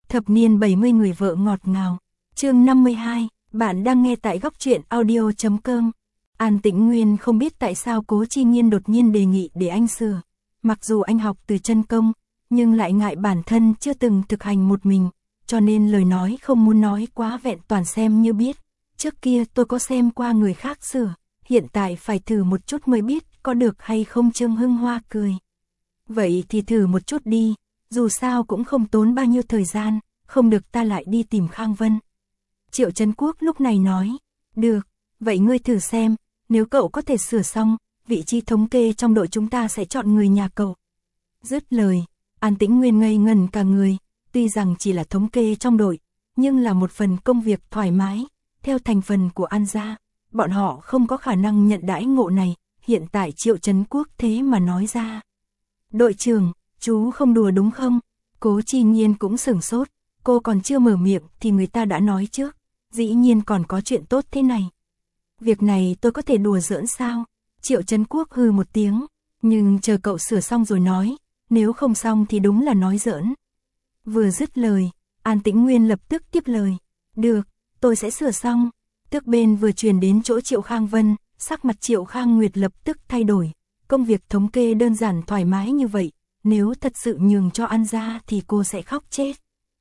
Thập niên 70 người vợ ngọt ngào. Chương 52, bạn đang nghe tại góc truyện audio.com. An Tĩnh Nguyên không biết tại sao Cố Chi Nhiên đột nhiên đề nghị để anh sửa. Mặc dù anh học từ chân công, nhưng lại ngại bản thân chưa từng thực hành một mình, cho nên lời nói không muốn nói quá vẹn toàn xem như biết. Trước kia tôi có xem qua người khác sửa, hiện tại phải thử một chút mới biết có được hay không. Trương Hưng Hoa cười. Vậy thì thử một chút đi, dù sao cũng không tốn bao nhiêu thời gian, không được ta lại đi tìm Khang Vân. Triệu Trấn Quốc lúc này nói, được, vậy ngươi thử xem, nếu cậu có thể sửa xong, vị trí thống kê trong đội chúng ta sẽ chọn người nhà cậu. Dứt lời, An Tĩnh Nguyên ngây ngẩn cả người, tuy rằng chỉ là thống kê trong đội, nhưng là một phần công việc thoải mái, theo thành phần của An gia, bọn họ không có khả năng nhận đãi ngộ này, hiện tại Triệu Trấn Quốc thế mà nói ra. Đội trưởng, chú không đùa đúng không? Cố Chi Nhiên cũng sửng sốt, cô còn chưa mở miệng thì người ta đã nói trước, dĩ nhiên còn có chuyện tốt thế này. Việc này tôi có thể đùa giỡn sao? Triệu Trấn Quốc hừ một tiếng, nhưng chờ cậu sửa xong rồi nói, nếu không xong thì đúng là nói giỡn. Vừa dứt lời, An Tĩnh Nguyên lập tức tiếp lời, được, tôi sẽ sửa xong. Tước bên vừa truyền đến chỗ Triệu Khang Vân, sắc mặt Triệu Khang Nguyệt lập tức thay đổi. Công việc thống kê đơn giản thoải mái như vậy, nếu thật sự nhường cho An gia thì cô sẽ khóc chết.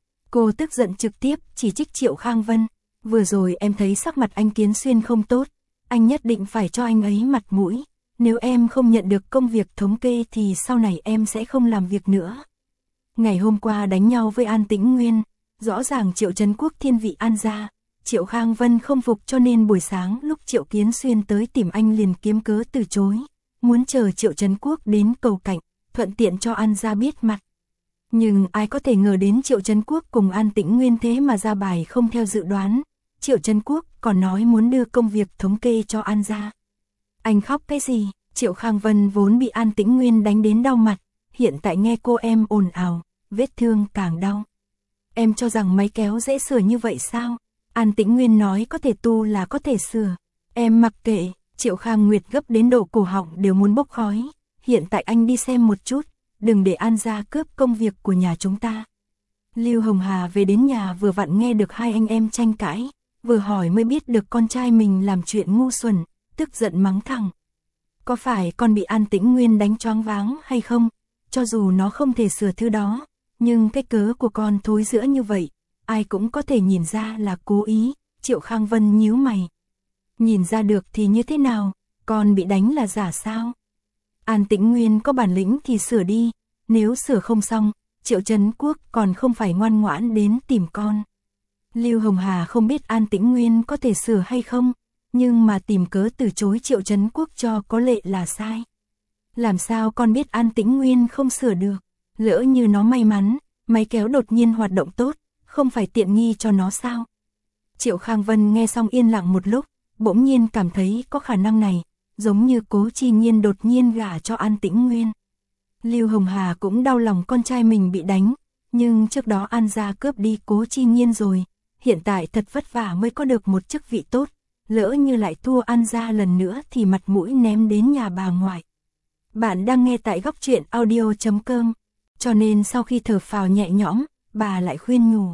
Cô tức giận trực tiếp chỉ trích Triệu Khang Vân, vừa rồi em thấy sắc mặt anh Kiến Xuyên không tốt, anh nhất định phải cho anh ấy mặt mũi, nếu em không nhận được công việc thống kê thì sau này em sẽ không làm việc nữa. Ngày hôm qua đánh nhau với An Tĩnh Nguyên, rõ ràng Triệu Trấn Quốc thiên vị An gia, Triệu Khang Vân không phục cho nên buổi sáng lúc Triệu Kiến Xuyên tới tìm anh liền kiếm cớ từ chối, muốn chờ Triệu Trấn Quốc đến cầu cạnh, thuận tiện cho An gia biết mặt. Nhưng ai có thể ngờ đến Triệu Trấn Quốc cùng An Tĩnh Nguyên thế mà ra bài không theo dự đoán, Triệu Trấn Quốc còn nói muốn đưa công việc thống kê cho An gia. Anh khóc cái gì? Triệu Khang Vân vốn bị An Tĩnh Nguyên đánh đến đau mặt, hiện tại nghe cô em ồn ào, vết thương càng đau. Em cho rằng máy kéo dễ sửa như vậy sao? An Tĩnh Nguyên nói có thể tu là có thể sửa. Em mặc kệ. Triệu Khang Nguyệt gấp đến độ cổ họng đều muốn bốc khói. Hiện tại anh đi xem một chút, đừng để An gia cướp công việc của nhà chúng ta. Lưu Hồng Hà về đến nhà vừa vặn nghe được hai anh em tranh cãi, vừa hỏi mới biết được con trai mình làm chuyện ngu xuẩn, tức giận mắng thẳng. Có phải con bị An Tĩnh Nguyên đánh choáng váng hay không? Cho dù nó không thể sửa thứ đó, nhưng cái cớ của con thối rữa như vậy, ai cũng có thể nhìn ra là cố ý. Triệu Khang Vân nhíu mày. Nhìn ra được thì như thế nào, con bị đánh là giả sao? An Tĩnh Nguyên có bản lĩnh thì sửa đi, nếu sửa không xong, Triệu Trấn Quốc còn không phải ngoan ngoãn đến tìm con. Lưu Hồng Hà không biết An Tĩnh Nguyên có thể sửa hay không, nhưng mà tìm cớ từ chối Triệu Trấn Quốc cho có lệ là sai. Làm sao con biết An Tĩnh Nguyên không sửa được? Lỡ như nó may mắn, máy kéo đột nhiên hoạt động tốt, không phải tiện nghi cho nó sao? Triệu Khang Vân nghe xong yên lặng một lúc, bỗng nhiên cảm thấy có khả năng này, giống như Cố Chi Nhiên đột nhiên gả cho An Tĩnh Nguyên. Lưu Hồng Hà cũng đau lòng con trai mình bị đánh, nhưng trước đó An gia cướp đi Cố Chi Nhiên rồi, hiện tại thật vất vả mới có được một chức vị tốt, lỡ như lại thua An gia lần nữa thì mặt mũi ném đến nhà bà ngoại. Bạn đang nghe tại góc truyện audio.com, cho nên sau khi thở phào nhẹ nhõm, bà lại khuyên nhủ.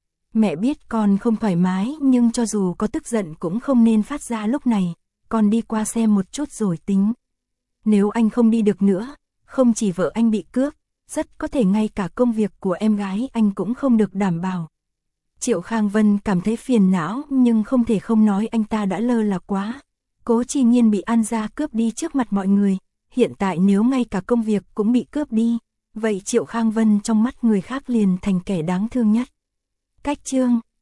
Mẹ biết con không thoải mái nhưng cho dù có tức giận cũng không nên phát ra lúc này, con đi qua xem một chút rồi tính. Nếu anh không đi được nữa, không chỉ vợ anh bị cướp, rất có thể ngay cả công việc của em gái anh cũng không được đảm bảo. Triệu Khang Vân cảm thấy phiền não nhưng không thể không nói anh ta đã lơ là quá. Cố Chi Nhiên bị An gia cướp đi trước mặt mọi người, hiện tại nếu ngay cả công việc cũng bị cướp đi, vậy Triệu Khang Vân trong mắt người khác liền thành kẻ đáng thương nhất. Cách chương